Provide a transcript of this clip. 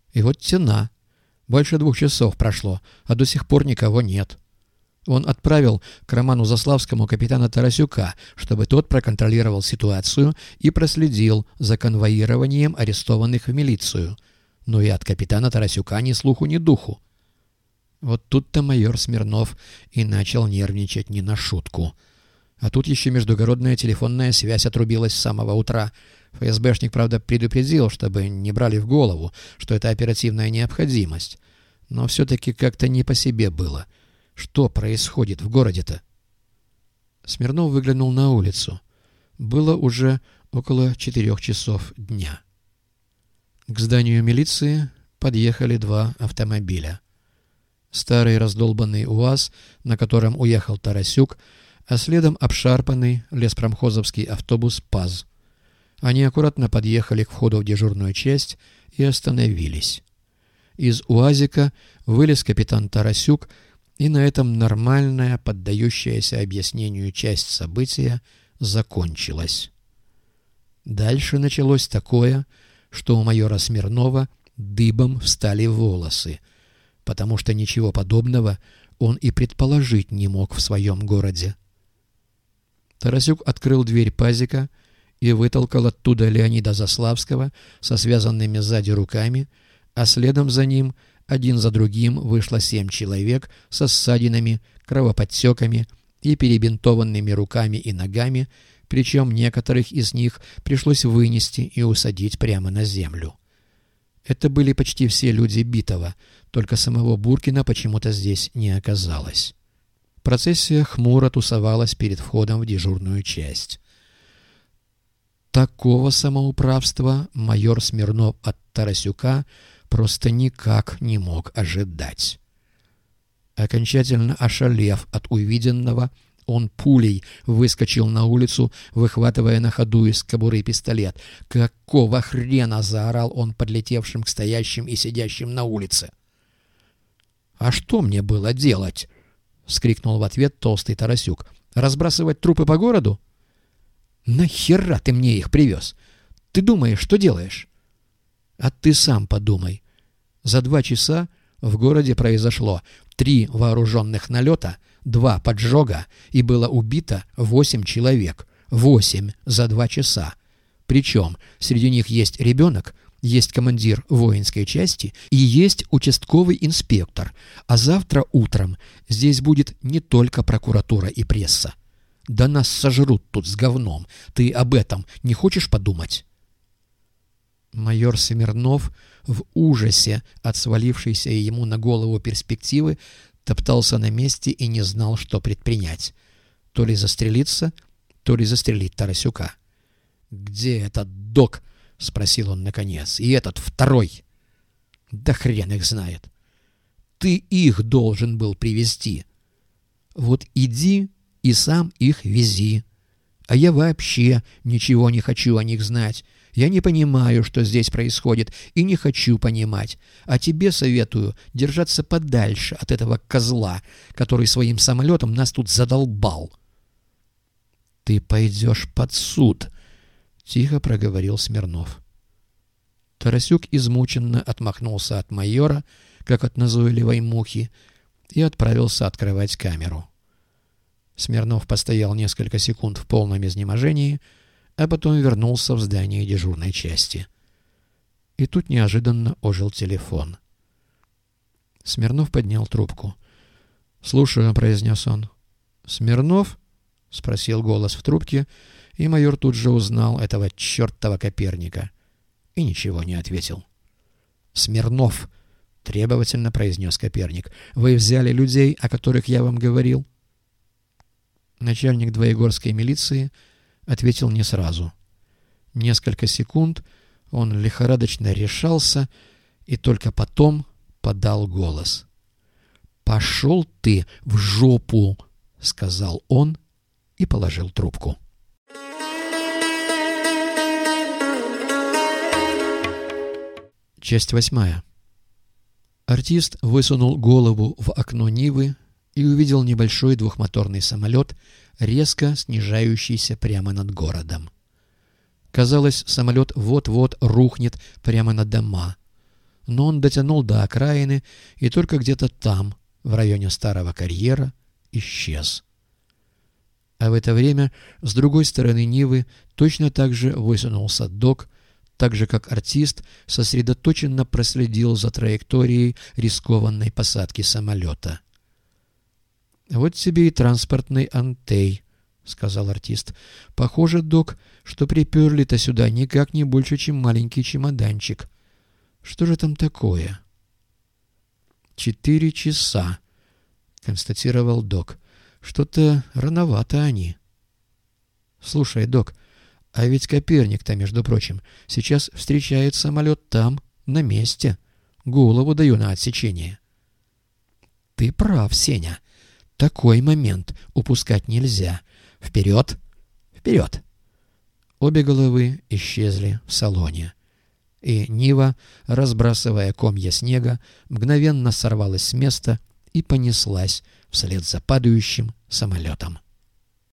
И вот тяна. Больше 2 часов прошло, а до сих пор никого нет. Он отправил к Роману Заславскому капитана Тарасюка, чтобы тот проконтролировал ситуацию и проследил за конвоированием арестованных в милицию. Но и от капитана Тарасюка ни слуху, ни духу. Вот тут-то майор Смирнов и начал нервничать не на шутку. А тут еще междугородная телефонная связь отрубилась с самого утра. ФСБшник, правда, предупредил, чтобы не брали в голову, что это оперативная необходимость. Но все-таки как-то не по себе было. Что происходит в городе-то? Смирнов выглянул на улицу. Было уже около 4 часов дня. К зданию милиции подъехали 2 автомобиля. Старый раздолбанный УАЗ, на котором уехал Тарасюк, а следом обшарпанный леспромхозовский автобус ПАЗ. Они аккуратно подъехали к входу в дежурную часть и остановились. Из УАЗика вылез капитан Тарасюк, и на этом нормальная, поддающаяся объяснению часть события закончилась. Дальше началось такое, что у майора Смирнова дыбом встали волосы, потому что ничего подобного он и предположить не мог в своем городе. Тарасюк открыл дверь пазика и вытолкал оттуда Леонида Заславского со связанными сзади руками, а следом за ним один за другим вышло 7 человек со ссадинами, кровоподтеками и перебинтованными руками и ногами, причем некоторых из них пришлось вынести и усадить прямо на землю. Это были почти все люди битого, только самого Буркина почему-то здесь не оказалось. Процессия хмуро тусовалась перед входом в дежурную часть. Такого самоуправства майор Смирнов от Тарасюка просто никак не мог ожидать. Окончательно ошалев от увиденного, он пулей выскочил на улицу, выхватывая на ходу из кобуры пистолет. «Какого хрена?» — заорал он подлетевшим к стоящим и сидящим на улице. «А что мне было делать?» — вскрикнул в ответ толстый Тарасюк. «Разбрасывать трупы по городу? Нахера ты мне их привез? Ты думаешь, что делаешь?» «А ты сам подумай. За 2 часа в городе произошло 3 вооруженных налета, 2 поджога, и было убито 8 человек. 8 за 2 часа. Причем среди них есть ребенок, есть командир воинской части и есть участковый инспектор. А завтра утром здесь будет не только прокуратура и пресса. Да нас сожрут тут с говном. Ты об этом не хочешь подумать?» Майор Смирнов в ужасе от свалившейся ему на голову перспективы топтался на месте и не знал, что предпринять. То ли застрелиться, то ли застрелить Тарасюка. «Где этот док?» — спросил он наконец. «И этот второй?» «Да хрен их знает. Ты их должен был привезти. Вот иди и сам их вези. А я вообще ничего не хочу о них знать. Я не понимаю, что здесь происходит, и не хочу понимать. А тебе советую держаться подальше от этого козла, который своим самолетом нас тут задолбал». «Ты пойдешь под суд», — тихо проговорил Смирнов. Тарасюк измученно отмахнулся от майора, как от назойливой мухи, и отправился открывать камеру. Смирнов постоял несколько секунд в полном изнеможении, а потом вернулся в здание дежурной части. И тут неожиданно ожил телефон. Смирнов поднял трубку. «Слушаю», — произнес он. «Смирнов?» — спросил голос в трубке, и майор тут же узнал этого чертова Коперника. И ничего не ответил. «Смирнов!» — требовательно произнес Коперник. «Вы взяли людей, о которых я вам говорил?» Начальник двоегорской милиции ответил не сразу. Несколько секунд он лихорадочно решался и только потом подал голос. «Пошел ты в жопу!» — сказал он и положил трубку. Часть 8. Артист высунул голову в окно Нивы и увидел небольшой двухмоторный самолет, резко снижающийся прямо над городом. Казалось, самолет вот-вот рухнет прямо на дома. но он дотянул до окраины и только где-то там, в районе старого карьера, исчез. А в это время с другой стороны Нивы точно так же высунулся док, так же как артист сосредоточенно проследил за траекторией рискованной посадки самолета. «Вот тебе и транспортный антей», — сказал артист. «Похоже, док, что приперли-то сюда никак не больше, чем маленький чемоданчик. Что же там такое?» 4 часа, констатировал док. Что-то рановато они. Слушай, док, а ведь Коперник-то, между прочим, сейчас встречает самолет там, на месте. Голову даю на отсечение. Ты прав, Сеня. Такой момент упускать нельзя. Вперед! Вперед! Обе головы исчезли в салоне. И Нива, разбрасывая комья снега, мгновенно сорвалась с места и понеслась вслед за падающим самолетом.